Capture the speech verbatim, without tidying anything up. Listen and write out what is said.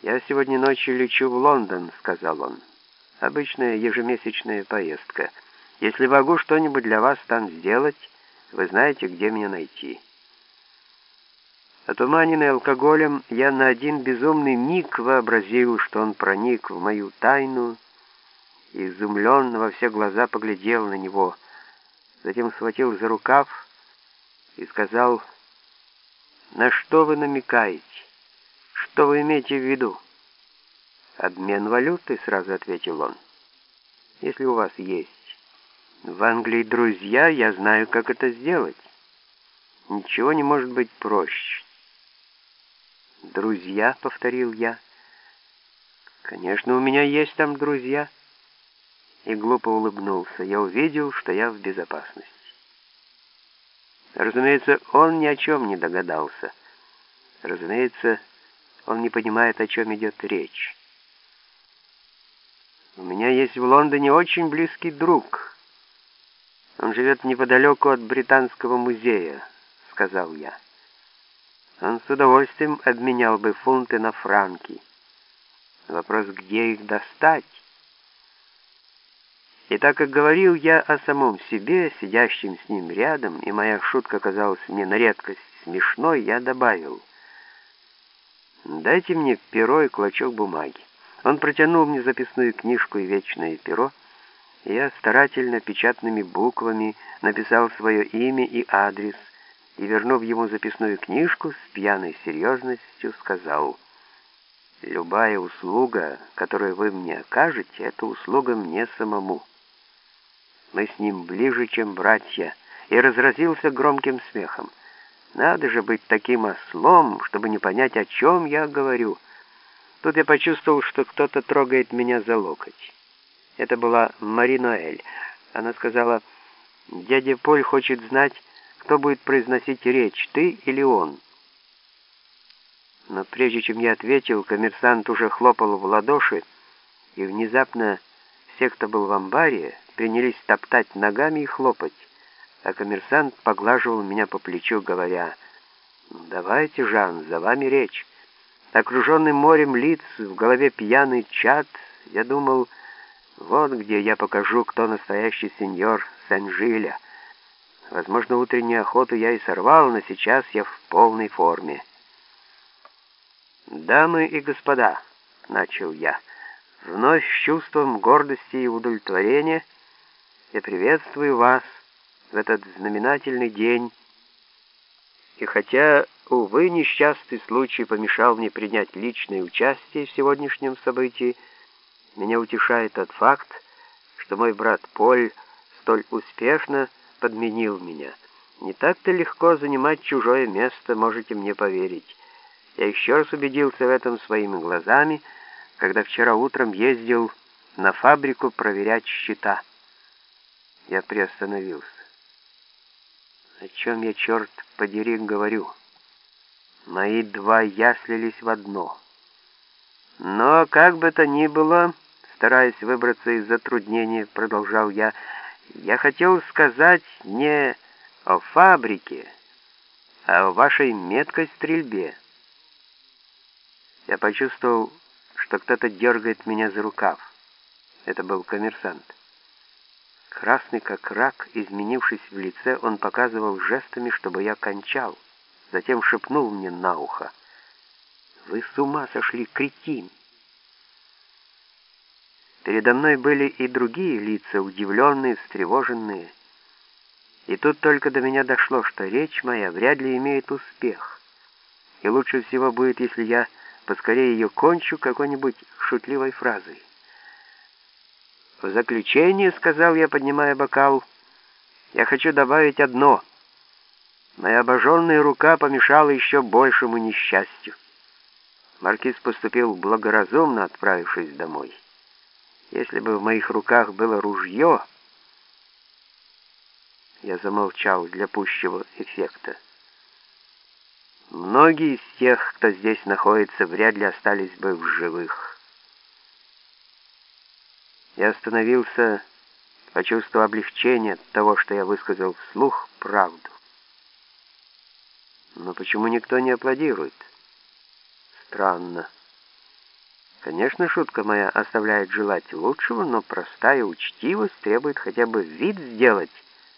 «Я сегодня ночью лечу в Лондон», — сказал он. «Обычная ежемесячная поездка. Если могу что-нибудь для вас там сделать, вы знаете, где меня найти». Отуманенный алкоголем, я на один безумный миг вообразил, что он проник в мою тайну, и изумленно во все глаза поглядел на него. Затем схватил за рукав и сказал: «На что вы намекаете? Что вы имеете в виду?» «Обмен валюты», — сразу ответил он. «Если у вас есть в Англии друзья, я знаю, как это сделать. Ничего не может быть проще». «Друзья», — повторил я. «Конечно, у меня есть там друзья». И глупо улыбнулся. Я увидел, что я в безопасности. Разумеется, он ни о чем не догадался. Разумеется, он не понимает, о чем идет речь. «У меня есть в Лондоне очень близкий друг. Он живет неподалеку от Британского музея», — сказал я. «Он с удовольствием обменял бы фунты на франки. Вопрос, где их достать?» И так как говорил я о самом себе, сидящем с ним рядом, и моя шутка казалась мне на редкость смешной, я добавил: «Дайте мне перо и клочок бумаги». Он протянул мне записную книжку и вечное перо, и я старательно печатными буквами написал свое имя и адрес, и, вернув ему записную книжку, с пьяной серьезностью сказал: «Любая услуга, которую вы мне окажете, это услуга мне самому». Мы с ним ближе, чем братья, и разразился громким смехом. Надо же быть таким ослом, чтобы не понять, о чем я говорю. Тут я почувствовал, что кто-то трогает меня за локоть. Это была Мари Ноэль. Она сказала: «Дядя Поль хочет знать, кто будет произносить речь, ты или он?» Но прежде чем я ответил, коммерсант уже хлопал в ладоши, и внезапно все, кто был в амбаре, принялись топтать ногами и хлопать, а коммерсант поглаживал меня по плечу, говоря: «Давайте, Жан, за вами речь». Окруженный морем лиц, в голове пьяный чад, я думал: вот где я покажу, кто настоящий сеньор Сен-Жиля. Возможно, утреннюю охоту я и сорвал, но сейчас я в полной форме. «Дамы и господа», — начал я, — «вновь с чувством гордости и удовлетворения я приветствую вас в этот знаменательный день. И хотя, увы, несчастный случай помешал мне принять личное участие в сегодняшнем событии, меня утешает тот факт, что мой брат Поль столь успешно подменил меня. Не так-то легко занимать чужое место, можете мне поверить. Я еще раз убедился в этом своими глазами, когда вчера утром ездил на фабрику проверять счета». Я приостановился. О чем я, черт подери, говорю? Мои два «я» слились в одно. Но, как бы то ни было, стараясь выбраться из затруднения, продолжал я, я хотел сказать не о фабрике, а о вашей меткой стрельбе. Я почувствовал, что кто-то дергает меня за рукав. Это был коммерсант. Красный как рак, изменившись в лице, он показывал жестами, чтобы я кончал. Затем шепнул мне на ухо: «Вы с ума сошли, кретин!» Передо мной были и другие лица, удивленные, встревоженные. И тут только до меня дошло, что речь моя вряд ли имеет успех. И лучше всего будет, если я поскорее ее кончу какой-нибудь шутливой фразой. «В заключение, — сказал я, поднимая бокал, — я хочу добавить одно. Моя обожженная рука помешала еще большему несчастью. Маркиз поступил благоразумно, отправившись домой. Если бы в моих руках было ружье...» Я замолчал для пущего эффекта. Многие из тех, кто здесь находится, вряд ли остались бы в живых. Я остановился, почувствовав облегчение от того, что я высказал вслух правду. Но почему никто не аплодирует? Странно. Конечно, шутка моя оставляет желать лучшего, но простая учтивость требует хотя бы вид сделать,